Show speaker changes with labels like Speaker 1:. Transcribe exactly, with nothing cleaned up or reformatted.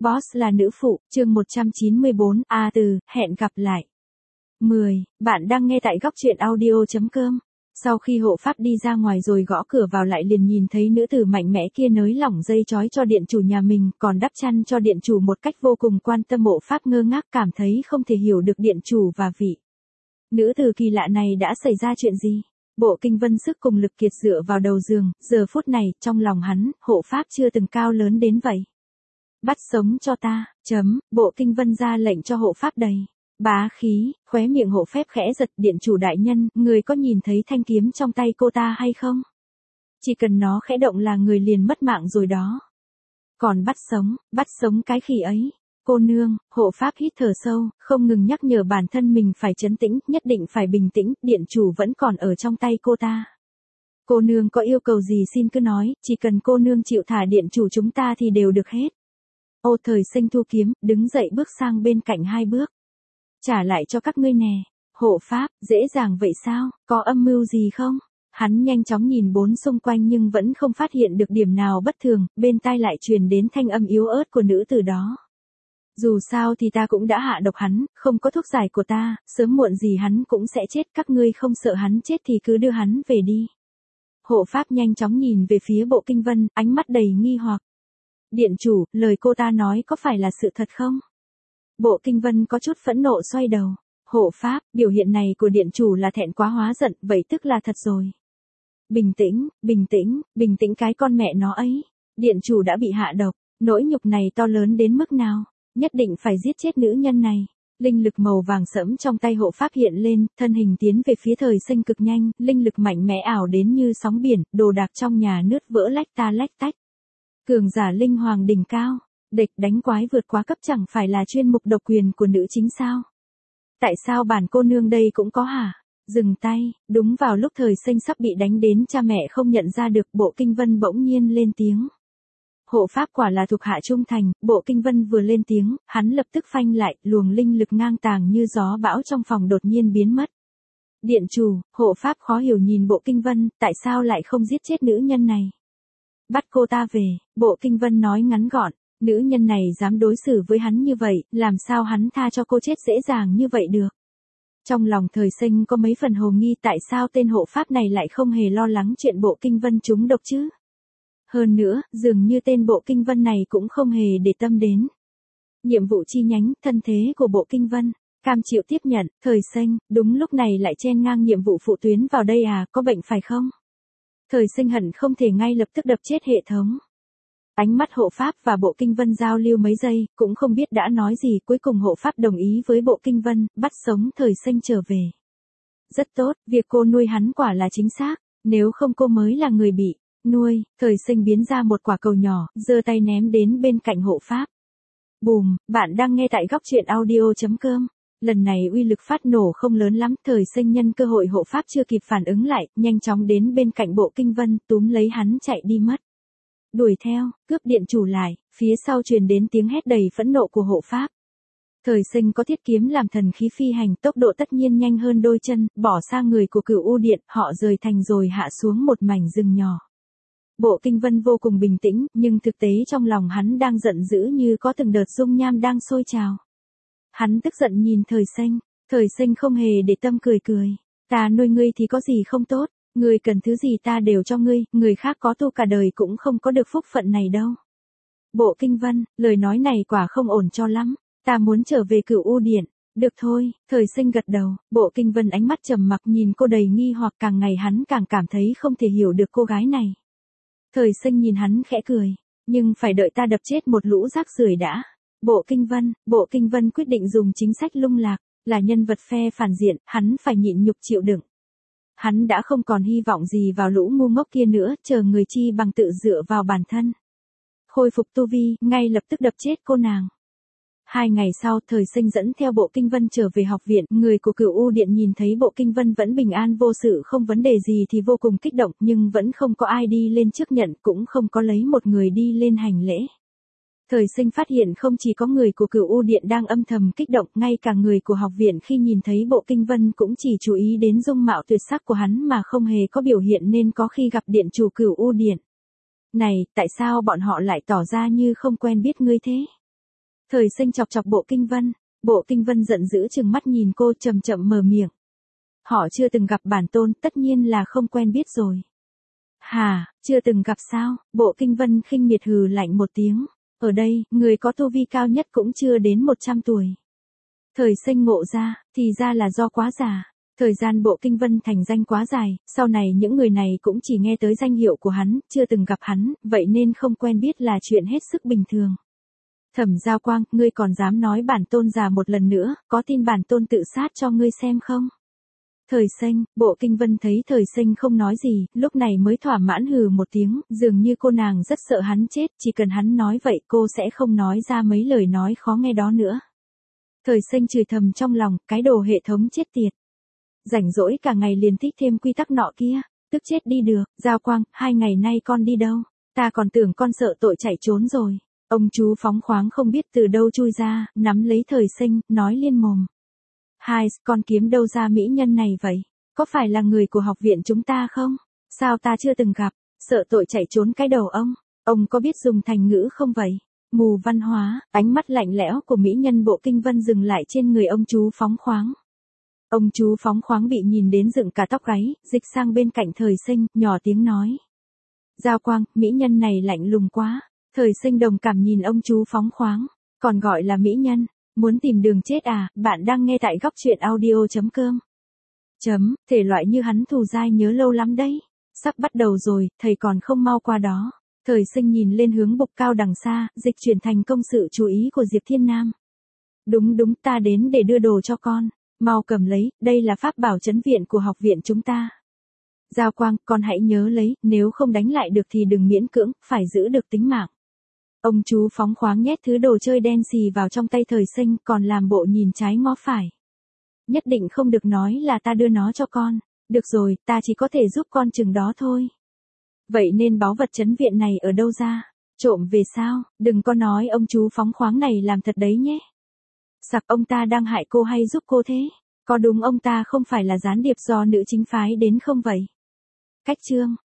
Speaker 1: Boss là nữ phụ, chương một trăm chín mươi bốn, A từ, hẹn gặp lại. mười. Bạn đang nghe tại góc truyện audio.com. Sau khi hộ pháp đi ra ngoài rồi gõ cửa vào lại liền nhìn thấy nữ tử mạnh mẽ kia nới lỏng dây chói cho điện chủ nhà mình, còn đắp chăn cho điện chủ một cách vô cùng quan tâm. Hộ pháp ngơ ngác cảm thấy không thể hiểu được điện chủ và vị nữ tử kỳ lạ này đã xảy ra chuyện gì. Bộ Kinh Vân sức cùng lực kiệt dựa vào đầu giường, giờ phút này, trong lòng hắn, hộ pháp chưa từng cao lớn đến vậy. Bắt sống cho ta, chấm, Bộ Kinh Vân ra lệnh cho hộ pháp đầy bá khí, khóe miệng hộ phép khẽ giật. Điện chủ đại nhân, người có nhìn thấy thanh kiếm trong tay cô ta hay không? Chỉ cần nó khẽ động là người liền mất mạng rồi đó. Còn bắt sống, bắt sống cái khỉ ấy. Cô nương, hộ pháp hít thở sâu, không ngừng nhắc nhở bản thân mình phải trấn tĩnh, nhất định phải bình tĩnh, điện chủ vẫn còn ở trong tay cô ta. Cô nương có yêu cầu gì xin cứ nói, chỉ cần cô nương chịu thả điện chủ chúng ta thì đều được hết. Ô Thời Sinh thu kiếm, đứng dậy bước sang bên cạnh hai bước. Trả lại cho các ngươi nè. Hộ pháp, dễ dàng vậy sao, có âm mưu gì không? Hắn nhanh chóng nhìn bốn xung quanh nhưng vẫn không phát hiện được điểm nào bất thường, bên tai lại truyền đến thanh âm yếu ớt của nữ tử đó. Dù sao thì ta cũng đã hạ độc hắn, không có thuốc giải của ta, sớm muộn gì hắn cũng sẽ chết, các ngươi không sợ hắn chết thì cứ đưa hắn về đi. Hộ pháp nhanh chóng nhìn về phía Bộ Kinh Vân, ánh mắt đầy nghi hoặc. Điện chủ, lời cô ta nói có phải là sự thật không? Bộ Kinh Vân có chút phẫn nộ xoay đầu. Hộ pháp, biểu hiện này của điện chủ là thẹn quá hóa giận, vậy tức là thật rồi. Bình tĩnh, bình tĩnh, bình tĩnh cái con mẹ nó ấy. Điện chủ đã bị hạ độc, nỗi nhục này to lớn đến mức nào? Nhất định phải giết chết nữ nhân này. Linh lực màu vàng sẫm trong tay hộ pháp hiện lên, thân hình tiến về phía Thời Sinh cực nhanh, linh lực mạnh mẽ ảo đến như sóng biển, đồ đạc trong nhà nứt vỡ lách ta lách tách. Cường giả linh hoàng đỉnh cao, địch đánh quái vượt quá cấp chẳng phải là chuyên mục độc quyền của nữ chính sao? Tại sao bản cô nương đây cũng có hả? Dừng tay, đúng vào lúc Thời Sinh sắp bị đánh đến cha mẹ không nhận ra được, Bộ Kinh Vân bỗng nhiên lên tiếng. Hộ pháp quả là thuộc hạ trung thành, Bộ Kinh Vân vừa lên tiếng, hắn lập tức phanh lại, luồng linh lực ngang tàng như gió bão trong phòng đột nhiên biến mất. Điện chủ, hộ pháp khó hiểu nhìn Bộ Kinh Vân, tại sao lại không giết chết nữ nhân này? Bắt cô ta về, Bộ Kinh Vân nói ngắn gọn, nữ nhân này dám đối xử với hắn như vậy, làm sao hắn tha cho cô chết dễ dàng như vậy được? Trong lòng Thời Sinh có mấy phần hồ nghi tại sao tên hộ pháp này lại không hề lo lắng chuyện Bộ Kinh Vân trúng độc chứ? Hơn nữa, dường như tên Bộ Kinh Vân này cũng không hề để tâm đến. Nhiệm vụ chi nhánh, thân thế của Bộ Kinh Vân, cam chịu tiếp nhận. Thời Sinh, đúng lúc này lại chen ngang nhiệm vụ phụ tuyến vào đây à, có bệnh phải không? Thời Sinh hận không thể ngay lập tức đập chết hệ thống. Ánh mắt hộ pháp và Bộ Kinh Vân giao lưu mấy giây, cũng không biết đã nói gì, cuối cùng hộ pháp đồng ý với Bộ Kinh Vân, bắt sống Thời Sinh trở về. Rất tốt, việc cô nuôi hắn quả là chính xác, nếu không cô mới là người bị nuôi. Thời Sinh biến ra một quả cầu nhỏ, giơ tay ném đến bên cạnh hộ pháp. Bùm, bạn đang nghe tại góc truyện audio.com. Lần này uy lực phát nổ không lớn lắm, Thời Sinh nhân cơ hội hộ pháp chưa kịp phản ứng lại, nhanh chóng đến bên cạnh Bộ Kinh Vân, túm lấy hắn chạy đi mất. Đuổi theo, cướp điện chủ lại, phía sau truyền đến tiếng hét đầy phẫn nộ của hộ pháp. Thời Sinh có thiết kiếm làm thần khí phi hành, tốc độ tất nhiên nhanh hơn đôi chân, bỏ sang người của Cửu U Điện, họ rời thành rồi hạ xuống một mảnh rừng nhỏ. Bộ Kinh Vân vô cùng bình tĩnh, nhưng thực tế trong lòng hắn đang giận dữ như có từng đợt dung nham đang sôi trào. Hắn tức giận nhìn Thời Sinh, Thời Sinh không hề để tâm cười cười. Ta nuôi ngươi thì có gì không tốt, ngươi cần thứ gì ta đều cho ngươi, người khác có tu cả đời cũng không có được phúc phận này đâu. Bộ Kinh Vân, lời nói này quả không ổn cho lắm, ta muốn trở về Cửu U Điện. Được thôi, Thời Sinh gật đầu, Bộ Kinh Vân ánh mắt trầm mặc nhìn cô đầy nghi hoặc, càng ngày hắn càng cảm thấy không thể hiểu được cô gái này. Thời Sinh nhìn hắn khẽ cười, nhưng phải đợi ta đập chết một lũ rác rưởi đã. Bộ Kinh Vân, Bộ Kinh Vân quyết định dùng chính sách lung lạc, là nhân vật phe phản diện, hắn phải nhịn nhục chịu đựng. Hắn đã không còn hy vọng gì vào lũ ngu ngốc kia nữa, chờ người chi bằng tự dựa vào bản thân. Khôi phục tu vi, ngay lập tức đập chết cô nàng. Hai ngày sau, Thời Sinh dẫn theo Bộ Kinh Vân trở về học viện, người của Cửu U Điện nhìn thấy Bộ Kinh Vân vẫn bình an vô sự không vấn đề gì thì vô cùng kích động, nhưng vẫn không có ai đi lên trước nhận, cũng không có lấy một người đi lên hành lễ. Thời Sinh phát hiện không chỉ có người của Cửu U Điện đang âm thầm kích động, ngay cả người của học viện khi nhìn thấy Bộ Kinh Vân cũng chỉ chú ý đến dung mạo tuyệt sắc của hắn mà không hề có biểu hiện nên có khi gặp điện chủ Cửu U Điện. Này, tại sao bọn họ lại tỏ ra như không quen biết ngươi thế? Thời Sinh chọc chọc Bộ Kinh Vân, Bộ Kinh Vân giận dữ trừng mắt nhìn cô chậm chậm mở miệng. Họ chưa từng gặp bản tôn, tất nhiên là không quen biết rồi. Hả, chưa từng gặp sao? Bộ Kinh Vân khinh miệt hừ lạnh một tiếng. Ở đây, người có tu vi cao nhất cũng chưa đến một trăm tuổi. Thời Sinh ngộ ra, thì ra là do quá già. Thời gian Bộ Kinh Vân thành danh quá dài, sau này những người này cũng chỉ nghe tới danh hiệu của hắn, chưa từng gặp hắn, vậy nên không quen biết là chuyện hết sức bình thường. Thẩm Giao Quang, ngươi còn dám nói bản tôn già một lần nữa, có tin bản tôn tự sát cho ngươi xem không? Thời Sinh, Bộ Kinh Vân thấy Thời Sinh không nói gì, lúc này mới thỏa mãn hừ một tiếng, dường như cô nàng rất sợ hắn chết, chỉ cần hắn nói vậy cô sẽ không nói ra mấy lời nói khó nghe đó nữa. Thời Sinh chửi thầm trong lòng, cái đồ hệ thống chết tiệt. Rảnh rỗi cả ngày liền thích thêm quy tắc nọ kia, tức chết đi được. Giao Quang, hai ngày nay con đi đâu? Ta còn tưởng con sợ tội chạy trốn rồi. Ông chú phóng khoáng không biết từ đâu chui ra, nắm lấy Thời Sinh, nói liên mồm. Hai, con kiếm đâu ra mỹ nhân này vậy? Có phải là người của học viện chúng ta không? Sao ta chưa từng gặp? Sợ tội chạy trốn cái đầu ông. Ông có biết dùng thành ngữ không vậy? Mù văn hóa, ánh mắt lạnh lẽo của mỹ nhân Bộ Kinh Vân dừng lại trên người ông chú phóng khoáng. Ông chú phóng khoáng bị nhìn đến dựng cả tóc gáy, dịch sang bên cạnh Thời Sinh, nhỏ tiếng nói. Giao Quang, mỹ nhân này lạnh lùng quá. Thời Sinh đồng cảm nhìn ông chú phóng khoáng, còn gọi là mỹ nhân, muốn tìm đường chết à? Bạn đang nghe tại góc truyện audio chấm com. Chấm, thể loại như hắn thù dai nhớ lâu lắm đấy. Sắp bắt đầu rồi, thầy còn không mau qua đó. Thời Sinh nhìn lên hướng bục cao đằng xa, dịch chuyển thành công sự chú ý của Diệp Thiên Nam. Đúng đúng, ta đến để đưa đồ cho con. Mau cầm lấy, đây là pháp bảo trấn viện của học viện chúng ta. Giao Quang, con hãy nhớ lấy, nếu không đánh lại được thì đừng miễn cưỡng, phải giữ được tính mạng. Ông chú phóng khoáng nhét thứ đồ chơi đen xì vào trong tay Thời Sinh, còn làm bộ nhìn trái ngó phải. Nhất định không được nói là ta đưa nó cho con. Được rồi, ta chỉ có thể giúp con chừng đó thôi. Vậy nên báu vật trấn viện này ở đâu ra? Trộm về sao? Đừng có nói ông chú phóng khoáng này làm thật đấy nhé. Sặc, ông ta đang hại cô hay giúp cô thế? Có đúng ông ta không phải là gián điệp do nữ chính phái đến không vậy? Cách chương.